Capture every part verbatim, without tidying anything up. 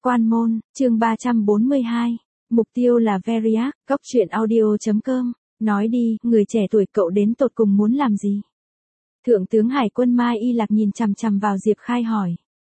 Quan môn, chương ba trăm bốn mươi hai. Mục tiêu là Veriac, góc truyện audio chấm com. Nói đi, người trẻ tuổi cậu đến tột cùng muốn làm gì? Thượng tướng Hải quân Mai Y Lạc nhìn chằm chằm vào Diệp Khai hỏi.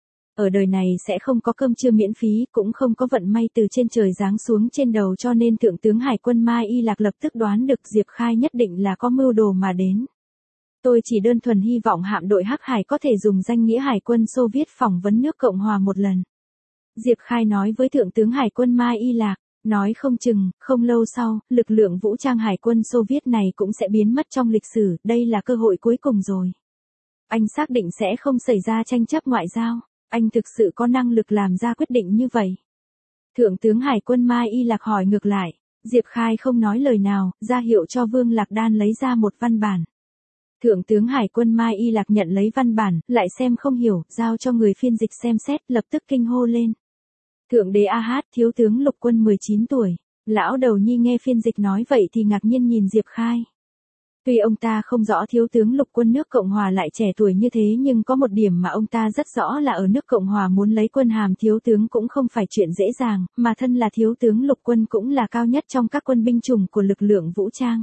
Ở đời này sẽ không có cơm trưa miễn phí, cũng không có vận may từ trên trời giáng xuống trên đầu, cho nên Thượng tướng Hải quân Mai Y Lạc lập tức đoán được Diệp Khai nhất định là có mưu đồ mà đến. Tôi chỉ đơn thuần hy vọng hạm đội Hắc Hải có thể dùng danh nghĩa Hải quân Xô Viết phỏng vấn nước Cộng hòa một lần. Diệp Khai nói với Thượng tướng Hải quân Mai Y Lạc, nói không chừng, không lâu sau, lực lượng vũ trang Hải quân Xô Viết này cũng sẽ biến mất trong lịch sử, đây là cơ hội cuối cùng rồi. Anh xác định sẽ không xảy ra tranh chấp ngoại giao, anh thực sự có năng lực làm ra quyết định như vậy. Thượng tướng Hải quân Mai Y Lạc hỏi ngược lại, Diệp Khai không nói lời nào, ra hiệu cho Vương Lạc Đan lấy ra một văn bản. Thượng tướng Hải quân Mai Y Lạc nhận lấy văn bản, lại xem không hiểu, giao cho người phiên dịch xem xét, lập tức kinh hô lên. Thượng đế A Hát, thiếu tướng lục quân mười chín tuổi. Lão đầu nhi nghe phiên dịch nói vậy thì ngạc nhiên nhìn Diệp Khai. Tuy ông ta không rõ thiếu tướng lục quân nước Cộng hòa lại trẻ tuổi như thế, nhưng có một điểm mà ông ta rất rõ là ở nước Cộng hòa muốn lấy quân hàm thiếu tướng cũng không phải chuyện dễ dàng, mà thân là thiếu tướng lục quân cũng là cao nhất trong các quân binh chủng của lực lượng vũ trang.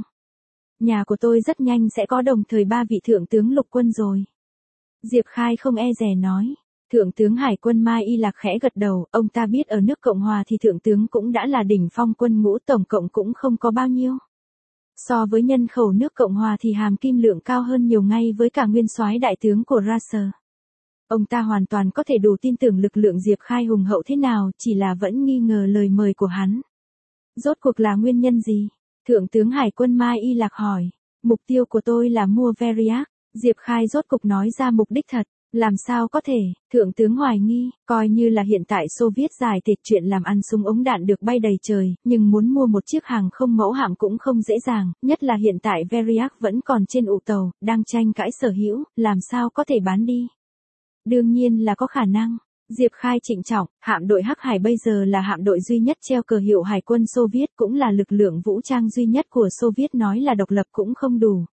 Nhà của tôi rất nhanh sẽ có đồng thời ba vị thượng tướng lục quân rồi. Diệp Khai không e dè nói. Thượng tướng Hải quân Mai Y Lạc khẽ gật đầu, ông ta biết ở nước Cộng hòa thì thượng tướng cũng đã là đỉnh phong quân ngũ, tổng cộng cũng không có bao nhiêu. So với nhân khẩu nước Cộng hòa thì hàm kim lượng cao hơn nhiều ngay với cả nguyên soái đại tướng của Raser. Ông ta hoàn toàn có thể đủ tin tưởng lực lượng Diệp Khai hùng hậu thế nào, chỉ là vẫn nghi ngờ lời mời của hắn. Rốt cuộc là nguyên nhân gì? Thượng tướng Hải quân Mai Y Lạc hỏi. Mục tiêu của tôi là mua Veriac. Diệp Khai rốt cục nói ra mục đích thật. Làm sao có thể, thượng tướng hoài nghi, coi như là hiện tại Xô Viết giải tịch chuyện làm ăn súng ống đạn được bay đầy trời, nhưng muốn mua một chiếc hàng không mẫu hạm cũng không dễ dàng, nhất là hiện tại Veriac vẫn còn trên ụ tàu, đang tranh cãi sở hữu, làm sao có thể bán đi. Đương nhiên là có khả năng. Diệp Khai trịnh trọng, hạm đội Hắc Hải bây giờ là hạm đội duy nhất treo cờ hiệu Hải quân Xô Viết, cũng là lực lượng vũ trang duy nhất của Xô Viết, nói là độc lập cũng không đủ.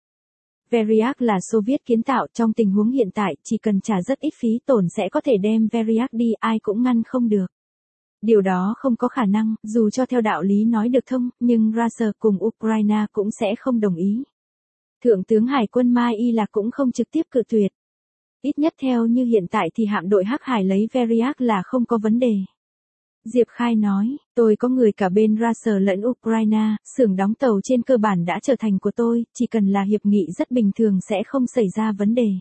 Veriac là Xô Viết kiến tạo, trong tình huống hiện tại, chỉ cần trả rất ít phí tổn sẽ có thể đem Veriac đi, ai cũng ngăn không được. Điều đó không có khả năng, dù cho theo đạo lý nói được thông, nhưng Raser cùng Ukraine cũng sẽ không đồng ý. Thượng tướng Hải quân Mai Y Lạc cũng không trực tiếp cự tuyệt. Ít nhất theo như hiện tại thì hạm đội Hắc Hải lấy Veriac là không có vấn đề. Diệp Khai nói, tôi có người cả bên Raser lẫn Ukraine, xưởng đóng tàu trên cơ bản đã trở thành của tôi, chỉ cần là hiệp nghị rất bình thường sẽ không xảy ra vấn đề.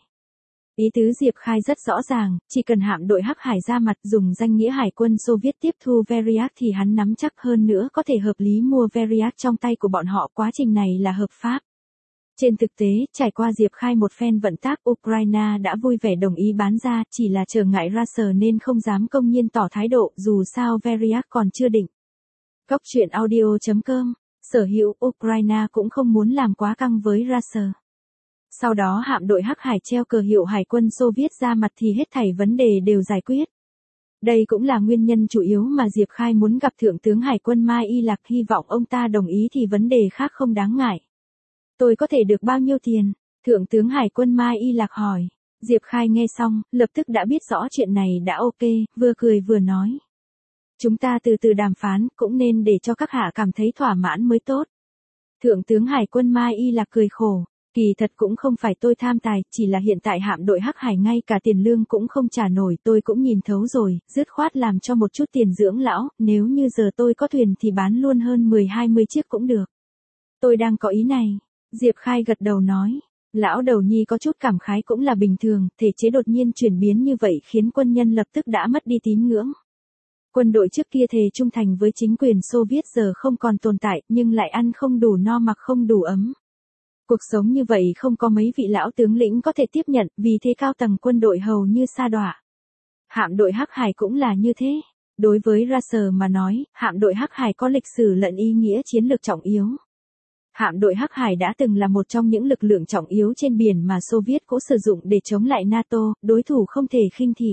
Ý tứ Diệp Khai rất rõ ràng, chỉ cần hạm đội Hắc Hải ra mặt dùng danh nghĩa Hải quân Xô Viết tiếp thu Veriac thì hắn nắm chắc hơn nữa có thể hợp lý mua Veriac trong tay của bọn họ, quá trình này là hợp pháp. Trên thực tế, trải qua Diệp Khai một phen vận tác, Ukraine đã vui vẻ đồng ý bán ra, chỉ là trở ngại Raser nên không dám công nhiên tỏ thái độ, dù sao Veriac còn chưa định. Góc truyện audio chấm com, sở hữu Ukraine cũng không muốn làm quá căng với Raser. Sau đó hạm đội Hắc Hải treo cờ hiệu Hải quân Xô Viết ra mặt thì hết thảy vấn đề đều giải quyết. Đây cũng là nguyên nhân chủ yếu mà Diệp Khai muốn gặp Thượng tướng Hải quân Mai Y Lạc, hy vọng ông ta đồng ý thì vấn đề khác không đáng ngại. Tôi có thể được bao nhiêu tiền? Thượng tướng Hải quân Mai Y Lạc hỏi. Diệp Khai nghe xong, lập tức đã biết rõ chuyện này đã ok, vừa cười vừa nói. Chúng ta từ từ đàm phán, cũng nên để cho các hạ cảm thấy thỏa mãn mới tốt. Thượng tướng Hải quân Mai Y Lạc cười khổ. Kỳ thật cũng không phải tôi tham tài, chỉ là hiện tại hạm đội Hắc Hải ngay cả tiền lương cũng không trả nổi, tôi cũng nhìn thấu rồi, dứt khoát làm cho một chút tiền dưỡng lão, nếu như giờ tôi có thuyền thì bán luôn hơn mười hai mươi chiếc cũng được. Tôi đang có ý này. Diệp Khai gật đầu nói, lão đầu nhi có chút cảm khái cũng là bình thường, thể chế đột nhiên chuyển biến như vậy khiến quân nhân lập tức đã mất đi tín ngưỡng. Quân đội trước kia thề trung thành với chính quyền Xô Viết giờ không còn tồn tại, nhưng lại ăn không đủ no mặc không đủ ấm. Cuộc sống như vậy không có mấy vị lão tướng lĩnh có thể tiếp nhận, vì thế cao tầng quân đội hầu như sa đọa. Hạm đội Hắc Hải cũng là như thế. Đối với Raser mà nói, hạm đội Hắc Hải có lịch sử lẫn ý nghĩa chiến lược trọng yếu. Hạm đội Hắc Hải đã từng là một trong những lực lượng trọng yếu trên biển mà Xô Viết cũng sử dụng để chống lại NATO, đối thủ không thể khinh thị.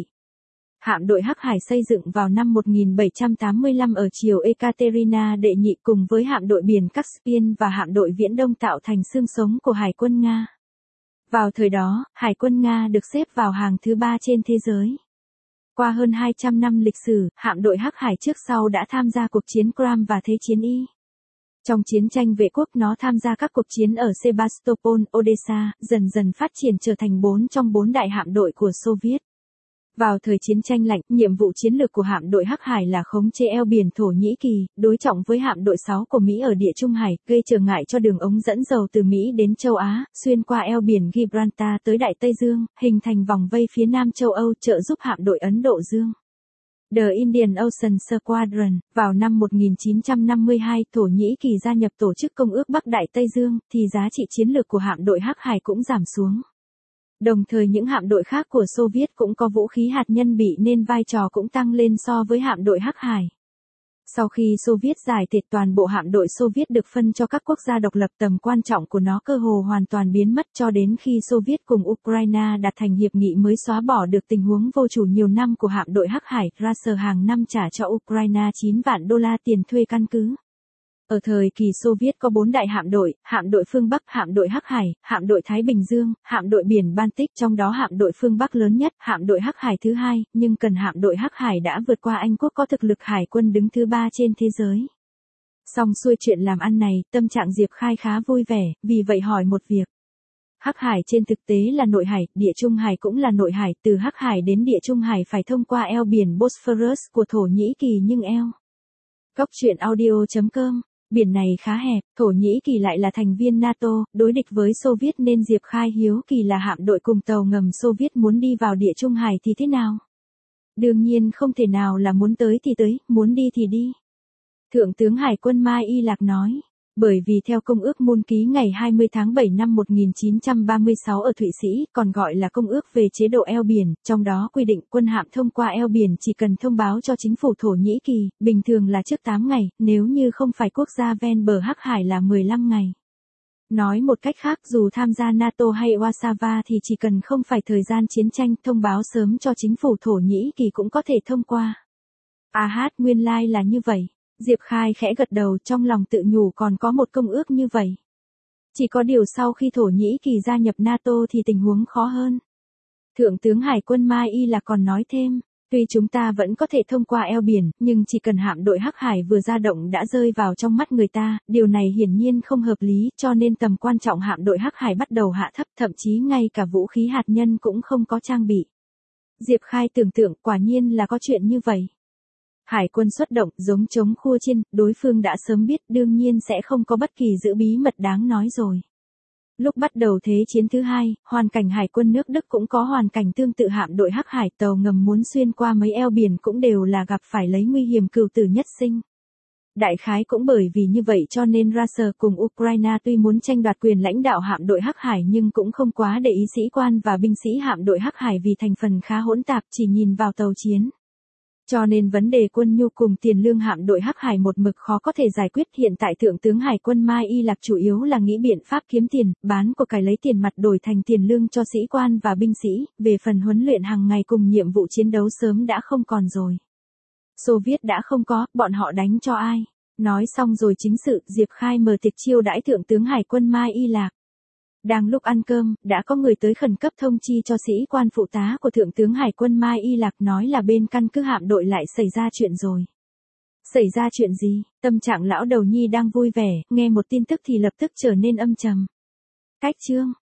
Hạm đội Hắc Hải xây dựng vào năm một nghìn bảy trăm tám mươi lăm ở triều Ekaterina đệ nhị cùng với hạm đội biển Caspian và hạm đội Viễn Đông tạo thành xương sống của Hải quân Nga. Vào thời đó, Hải quân Nga được xếp vào hàng thứ ba trên thế giới. Qua hơn hai trăm năm lịch sử, hạm đội Hắc Hải trước sau đã tham gia cuộc chiến Cram và Thế chiến Y. Trong chiến tranh vệ quốc nó tham gia các cuộc chiến ở Sebastopol, Odessa, dần dần phát triển trở thành bốn trong bốn đại hạm đội của Xô Viết. Vào thời chiến tranh lạnh, nhiệm vụ chiến lược của hạm đội Hắc Hải là khống chế eo biển Thổ Nhĩ Kỳ, đối trọng với hạm đội sáu của Mỹ ở Địa Trung Hải, gây trở ngại cho đường ống dẫn dầu từ Mỹ đến châu Á, xuyên qua eo biển Gibraltar tới Đại Tây Dương, hình thành vòng vây phía nam châu Âu trợ giúp hạm đội Ấn Độ Dương. The Indian Ocean Squadron, vào năm một nghìn chín trăm năm mươi hai, Thổ Nhĩ Kỳ gia nhập tổ chức Công ước Bắc Đại Tây Dương, thì giá trị chiến lược của hạm đội Hắc Hải cũng giảm xuống. Đồng thời những hạm đội khác của Xô Viết cũng có vũ khí hạt nhân bị nên vai trò cũng tăng lên so với hạm đội Hắc Hải. Sau khi Xô Viết giải thể toàn bộ hạm đội Xô Viết được phân cho các quốc gia độc lập, tầm quan trọng của nó cơ hồ hoàn toàn biến mất cho đến khi Xô Viết cùng Ukraine đạt thành hiệp nghị mới xóa bỏ được tình huống vô chủ nhiều năm của hạm đội Hắc Hải. Russia hàng năm trả cho Ukraine chín vạn đô la tiền thuê căn cứ. Ở thời kỳ Xô Viết có bốn đại hạm đội, hạm đội phương Bắc, hạm đội Hắc Hải, hạm đội Thái Bình Dương, hạm đội biển Baltic, trong đó hạm đội phương Bắc lớn nhất, hạm đội Hắc Hải thứ hai, nhưng cần hạm đội Hắc Hải đã vượt qua Anh quốc có thực lực hải quân đứng thứ ba trên thế giới. Xong xuôi chuyện làm ăn này, tâm trạng Diệp Khai khá vui vẻ, vì vậy hỏi một việc. Hắc Hải trên thực tế là nội hải, Địa Trung Hải cũng là nội hải, từ Hắc Hải đến Địa Trung Hải phải thông qua eo biển Bosphorus của Thổ Nhĩ Kỳ nhưng eo. Góc truyện audio chấm com. Biển này khá hẹp, Thổ Nhĩ Kỳ lại là thành viên NATO, đối địch với Xô Viết nên Diệp Khai hiếu kỳ là hạm đội cùng tàu ngầm Xô Viết muốn đi vào Địa Trung Hải thì thế nào? Đương nhiên không thể nào là muốn tới thì tới, muốn đi thì đi. Thượng tướng Hải quân Mai Y Lạc nói. Bởi vì theo Công ước Môn ký ngày hai mươi tháng bảy năm một nghìn chín trăm ba mươi sáu ở Thụy Sĩ, còn gọi là Công ước về chế độ eo biển, trong đó quy định quân hạm thông qua eo biển chỉ cần thông báo cho chính phủ Thổ Nhĩ Kỳ, bình thường là trước tám ngày, nếu như không phải quốc gia ven bờ Hắc Hải là mười lăm ngày. Nói một cách khác, dù tham gia NATO hay Warsaw thì chỉ cần không phải thời gian chiến tranh, thông báo sớm cho chính phủ Thổ Nhĩ Kỳ cũng có thể thông qua. À hát, nguyên lai like là như vậy. Diệp Khai khẽ gật đầu, trong lòng tự nhủ còn có một công ước như vậy. Chỉ có điều sau khi Thổ Nhĩ Kỳ gia nhập NATO thì tình huống khó hơn. Thượng tướng Hải quân Mai Y Lạc còn nói thêm, tuy chúng ta vẫn có thể thông qua eo biển, nhưng chỉ cần hạm đội Hắc Hải vừa ra động đã rơi vào trong mắt người ta, điều này hiển nhiên không hợp lý, cho nên tầm quan trọng hạm đội Hắc Hải bắt đầu hạ thấp, thậm chí ngay cả vũ khí hạt nhân cũng không có trang bị. Diệp Khai tưởng tượng quả nhiên là có chuyện như vậy. Hải quân xuất động giống chống khua chiên, đối phương đã sớm biết, đương nhiên sẽ không có bất kỳ giữ bí mật đáng nói rồi. Lúc bắt đầu Thế chiến thứ hai, hoàn cảnh hải quân nước Đức cũng có hoàn cảnh tương tự, hạm đội Hắc Hải tàu ngầm muốn xuyên qua mấy eo biển cũng đều là gặp phải lấy nguy hiểm cửu tử nhất sinh. Đại khái cũng bởi vì như vậy cho nên Russia cùng Ukraine tuy muốn tranh đoạt quyền lãnh đạo hạm đội Hắc Hải nhưng cũng không quá để ý sĩ quan và binh sĩ hạm đội Hắc Hải vì thành phần khá hỗn tạp, chỉ nhìn vào tàu chiến. Cho nên vấn đề quân nhu cùng tiền lương hạm đội Hắc Hải một mực khó có thể giải quyết. Hiện tại Thượng tướng Hải quân Mai Y Lạc chủ yếu là nghĩ biện pháp kiếm tiền, bán của cải lấy tiền mặt đổi thành tiền lương cho sĩ quan và binh sĩ, về phần huấn luyện hàng ngày cùng nhiệm vụ chiến đấu sớm đã không còn rồi. Xô Viết đã không có, bọn họ đánh cho ai? Nói xong rồi chính sự, Diệp Khai mở tiệc chiêu đãi Thượng tướng Hải quân Mai Y Lạc. Đang lúc ăn cơm, đã có người tới khẩn cấp thông chi cho sĩ quan phụ tá của Thượng tướng Hải quân Mai Y Lạc nói là bên căn cứ hạm đội lại xảy ra chuyện rồi. Xảy ra chuyện gì? Tâm trạng lão đầu nhi đang vui vẻ, nghe một tin tức thì lập tức trở nên âm trầm. Cách chương